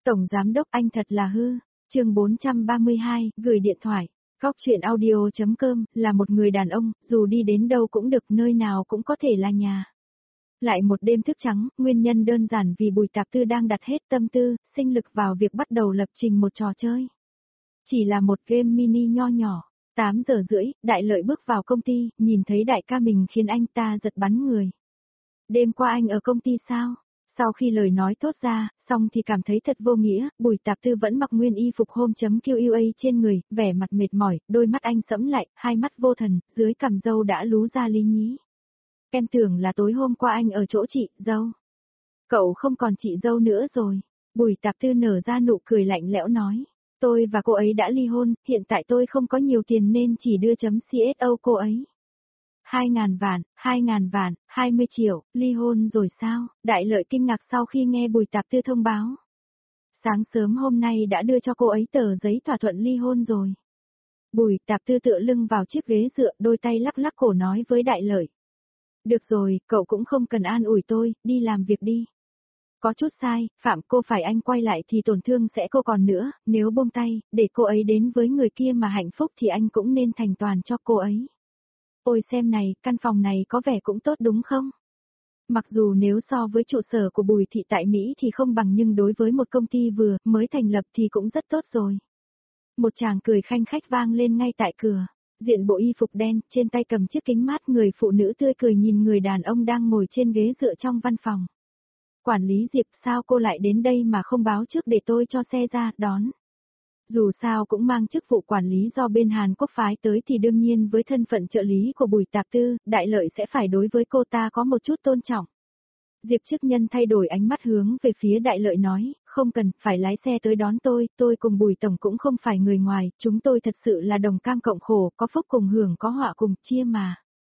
Tổng Giám đốc anh thật là hư. Chương 432, gửi điện thoại. Góc chuyện audio.com, là một người đàn ông, dù đi đến đâu cũng được, nơi nào cũng có thể là nhà. Lại một đêm thức trắng, nguyên nhân đơn giản vì Bùi Tạp Tư đang đặt hết tâm tư, sinh lực vào việc bắt đầu lập trình một trò chơi. Chỉ là một game mini nho nhỏ. 8 giờ rưỡi, Đại Lợi bước vào công ty, nhìn thấy đại ca mình khiến anh ta giật bắn người. Đêm qua anh ở công ty sao? Sau khi lời nói thốt ra, xong thì cảm thấy thật vô nghĩa, Bùi Tạp Tư vẫn mặc nguyên y phục home.QUA trên người, vẻ mặt mệt mỏi, đôi mắt anh sẫm lại, hai mắt vô thần, dưới cằm râu đã lú ra lý nhí. Em tưởng là tối hôm qua anh ở chỗ chị dâu. Cậu không còn chị dâu nữa rồi. Bùi Tạp Tư nở ra nụ cười lạnh lẽo nói. Tôi và cô ấy đã ly hôn, hiện tại tôi không có nhiều tiền nên chỉ đưa CSO cô ấy. 2.000 vạn, 2.000 vạn, 20 triệu, ly hôn rồi sao? Đại Lợi kinh ngạc sau khi nghe Bùi Tạp Tư thông báo. Sáng sớm hôm nay đã đưa cho cô ấy tờ giấy thỏa thuận ly hôn rồi. Bùi Tạp Tư tựa lưng vào chiếc ghế dựa, đôi tay lắc lắc cổ nói với Đại Lợi. Được rồi, cậu cũng không cần an ủi tôi, đi làm việc đi. Có chút sai, phạm cô phải anh quay lại thì tổn thương sẽ cô còn nữa, nếu buông tay, để cô ấy đến với người kia mà hạnh phúc thì anh cũng nên thành toàn cho cô ấy. Ôi xem này, căn phòng này có vẻ cũng tốt đúng không? Mặc dù nếu so với trụ sở của Bùi Thị tại Mỹ thì không bằng, nhưng đối với một công ty vừa mới thành lập thì cũng rất tốt rồi. Một chàng cười khanh khách vang lên ngay tại cửa. Diện bộ y phục đen, trên tay cầm chiếc kính mát, người phụ nữ tươi cười nhìn người đàn ông đang ngồi trên ghế dựa trong văn phòng. Quản lý Diệp, sao cô lại đến đây mà không báo trước để tôi cho xe ra, đón. Dù sao cũng mang chức vụ quản lý do bên Hàn Quốc phái tới thì đương nhiên với thân phận trợ lý của Bùi Tạp Tư, Đại Lợi sẽ phải đối với cô ta có một chút tôn trọng. Diệp Chức Nhân thay đổi ánh mắt hướng về phía Đại Lợi nói, không cần, phải lái xe tới đón tôi cùng Bùi Tổng cũng không phải người ngoài, chúng tôi thật sự là đồng cam cộng khổ, có phúc cùng hưởng, có họa cùng chia mà.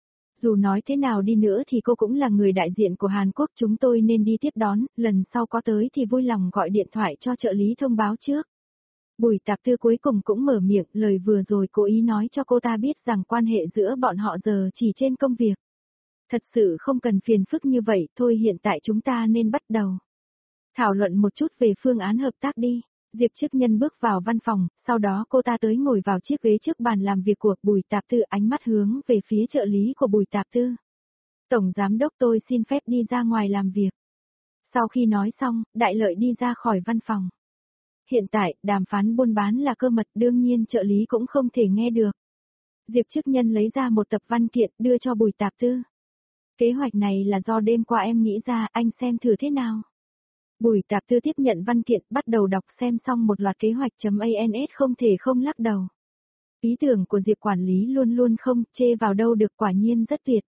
Dù nói thế nào đi nữa thì cô cũng là người đại diện của Hàn Quốc, chúng tôi nên đi tiếp đón, lần sau có tới thì vui lòng gọi điện thoại cho trợ lý thông báo trước. Bùi Tạp Tư cuối cùng cũng mở miệng, lời vừa rồi cố ý nói cho cô ta biết rằng quan hệ giữa bọn họ giờ chỉ trên công việc. Thật sự không cần phiền phức như vậy, thôi hiện tại chúng ta nên bắt đầu. Thảo luận một chút về phương án hợp tác đi. Diệp Chức Nhân bước vào văn phòng, sau đó cô ta tới ngồi vào chiếc ghế trước bàn làm việc của Bùi Tạp Tư, ánh mắt hướng về phía trợ lý của Bùi Tạp Tư. Tổng Giám đốc, tôi xin phép đi ra ngoài làm việc. Sau khi nói xong, Đại Lợi đi ra khỏi văn phòng. Hiện tại, đàm phán buôn bán là cơ mật, đương nhiên trợ lý cũng không thể nghe được. Diệp Chức Nhân lấy ra một tập văn kiện, đưa cho Bùi Tạp Tư. Kế hoạch này là do đêm qua em nghĩ ra, anh xem thử thế nào. Bùi Tạp Tư tiếp nhận văn kiện, bắt đầu đọc, xem xong một loạt kế hoạch.ans không thể không lắc đầu. Ý tưởng của Diệp quản lý luôn luôn không chê vào đâu được, quả nhiên rất tuyệt.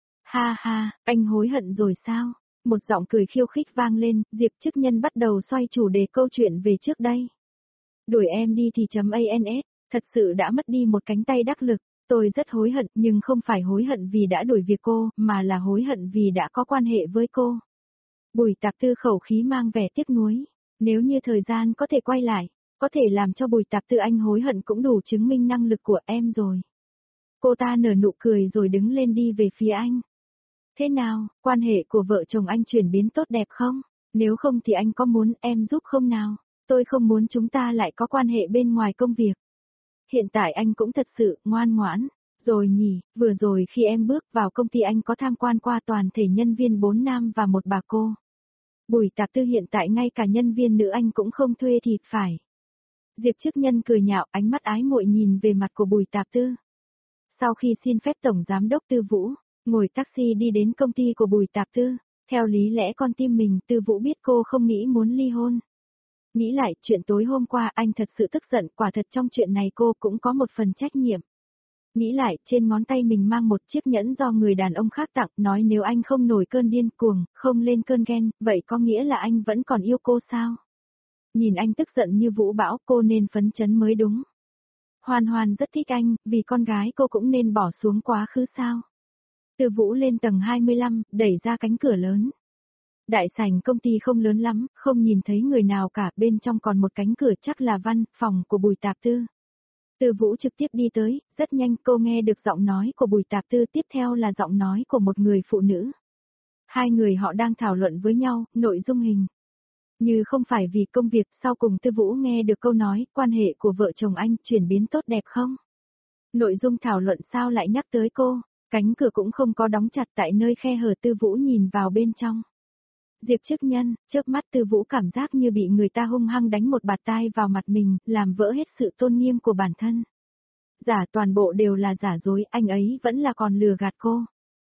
Ha ha, anh hối hận rồi sao? Một giọng cười khiêu khích vang lên, Diệp Chức Nhân bắt đầu xoay chủ đề câu chuyện về trước đây. Đuổi em đi thì .ans, thật sự đã mất đi một cánh tay đắc lực. Tôi rất hối hận, nhưng không phải hối hận vì đã đuổi việc cô, mà là hối hận vì đã có quan hệ với cô. Bùi Tạp Tư khẩu khí mang vẻ tiếc nuối. Nếu như thời gian có thể quay lại, có thể làm cho Bùi Tạp Tư anh hối hận cũng đủ chứng minh năng lực của em rồi. Cô ta nở nụ cười rồi đứng lên đi về phía anh. Thế nào, quan hệ của vợ chồng anh chuyển biến tốt đẹp không? Nếu không thì anh có muốn em giúp không nào? Tôi không muốn chúng ta lại có quan hệ bên ngoài công việc. Hiện tại anh cũng thật sự ngoan ngoãn. Rồi nhỉ, vừa rồi khi em bước vào công ty anh có tham quan qua toàn thể nhân viên 4 nam và một bà cô. Bùi Tạp Tư hiện tại ngay cả nhân viên nữ anh cũng không thuê thì phải. Diệp Chức Nhân cười nhạo, ánh mắt ái muội nhìn về mặt của Bùi Tạp Tư. Sau khi xin phép Tổng Giám đốc Tư Vũ, ngồi taxi đi đến công ty của Bùi Tạp Tư, theo lý lẽ con tim mình, Tư Vũ biết cô không nghĩ muốn ly hôn. Nghĩ lại, chuyện tối hôm qua anh thật sự tức giận, quả thật trong chuyện này cô cũng có một phần trách nhiệm. Nghĩ lại, trên ngón tay mình mang một chiếc nhẫn do người đàn ông khác tặng, nói nếu anh không nổi cơn điên cuồng, không lên cơn ghen, vậy có nghĩa là anh vẫn còn yêu cô sao? Nhìn anh tức giận như vũ bão, cô nên phấn chấn mới đúng. Hoan Hoan rất thích anh, vì con gái cô cũng nên bỏ xuống quá khứ sao? Tư Vũ lên tầng 25, đẩy ra cánh cửa lớn. Đại sảnh công ty không lớn lắm, không nhìn thấy người nào cả, bên trong còn một cánh cửa, chắc là văn phòng của Bùi Tạp Tư. Tư Vũ trực tiếp đi tới, rất nhanh cô nghe được giọng nói của Bùi Tạp Tư, tiếp theo là giọng nói của một người phụ nữ. Hai người họ đang thảo luận với nhau, nội dung hình Như không phải vì công việc, sau cùng Tư Vũ nghe được câu nói, quan hệ của vợ chồng anh chuyển biến tốt đẹp không? Nội dung thảo luận sao lại nhắc tới cô, cánh cửa cũng không có đóng chặt tại nơi khe hở Tư Vũ nhìn vào bên trong. Diệp Chức Nhân, chớp mắt Tư Vũ cảm giác như bị người ta hung hăng đánh một bạt tai vào mặt mình, làm vỡ hết sự tôn nghiêm của bản thân. Giả toàn bộ đều là giả dối, anh ấy vẫn là còn lừa gạt cô.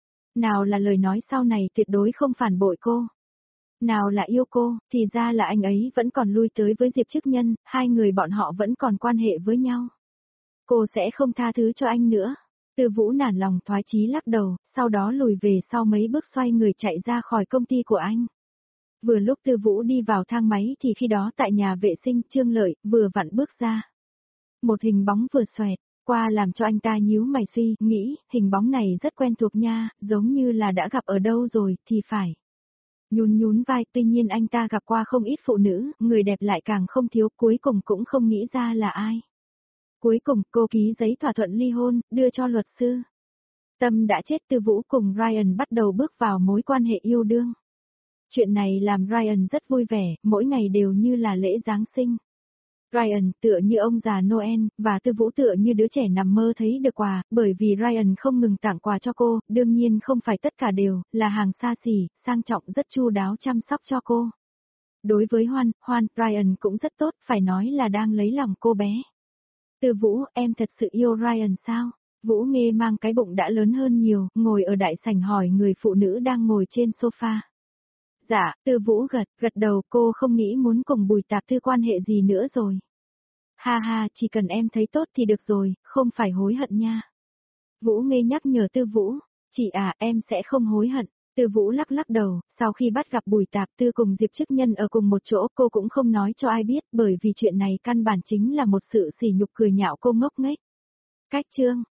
Nào là lời nói sau này tuyệt đối không phản bội cô. Nào là yêu cô, thì ra là anh ấy vẫn còn lui tới với Diệp Chức Nhân, hai người bọn họ vẫn còn quan hệ với nhau. Cô sẽ không tha thứ cho anh nữa. Tư Vũ nản lòng thoái chí lắc đầu, sau đó lùi về sau mấy bước xoay người chạy ra khỏi công ty của anh. Vừa lúc Tư Vũ đi vào thang máy thì khi đó tại nhà vệ sinh Trương Lợi vừa vặn bước ra. Một hình bóng vừa xoẹt qua làm cho anh ta nhíu mày suy nghĩ, hình bóng này rất quen thuộc nha, giống như là đã gặp ở đâu rồi thì phải. Nhún nhún vai, tuy nhiên anh ta gặp qua không ít phụ nữ, người đẹp lại càng không thiếu, cuối cùng cũng không nghĩ ra là ai. Cuối cùng cô ký giấy thỏa thuận ly hôn, đưa cho luật sư. Tâm đã chết, Tư Vũ cùng Ryan bắt đầu bước vào mối quan hệ yêu đương. Chuyện này làm Ryan rất vui vẻ, mỗi ngày đều như là lễ Giáng sinh. Ryan tựa như ông già Noel, và Tư Vũ tựa như đứa trẻ nằm mơ thấy được quà, bởi vì Ryan không ngừng tặng quà cho cô, đương nhiên không phải tất cả đều, là hàng xa xỉ, sang trọng rất chu đáo chăm sóc cho cô. Đối với Hoan, Ryan cũng rất tốt, phải nói là đang lấy lòng cô bé. Tư Vũ, em thật sự yêu Ryan sao? Vũ Nghê mang cái bụng đã lớn hơn nhiều, ngồi ở đại sảnh hỏi người phụ nữ đang ngồi trên sofa. Dạ, Tư Vũ gật đầu, cô không nghĩ muốn cùng Bùi Tạp Thư quan hệ gì nữa rồi. Ha ha, chỉ cần em thấy tốt thì được rồi, không phải hối hận nha. Vũ Nghê nhắc nhở Tư Vũ, chị à, em sẽ không hối hận. Tư Vũ lắc đầu, sau khi bắt gặp Bùi Tạp Tư cùng Diệp Chức Nhân ở cùng một chỗ cô cũng không nói cho ai biết, bởi vì chuyện này căn bản chính là một sự sỉ nhục cười nhạo cô ngốc nghếch. Cách chương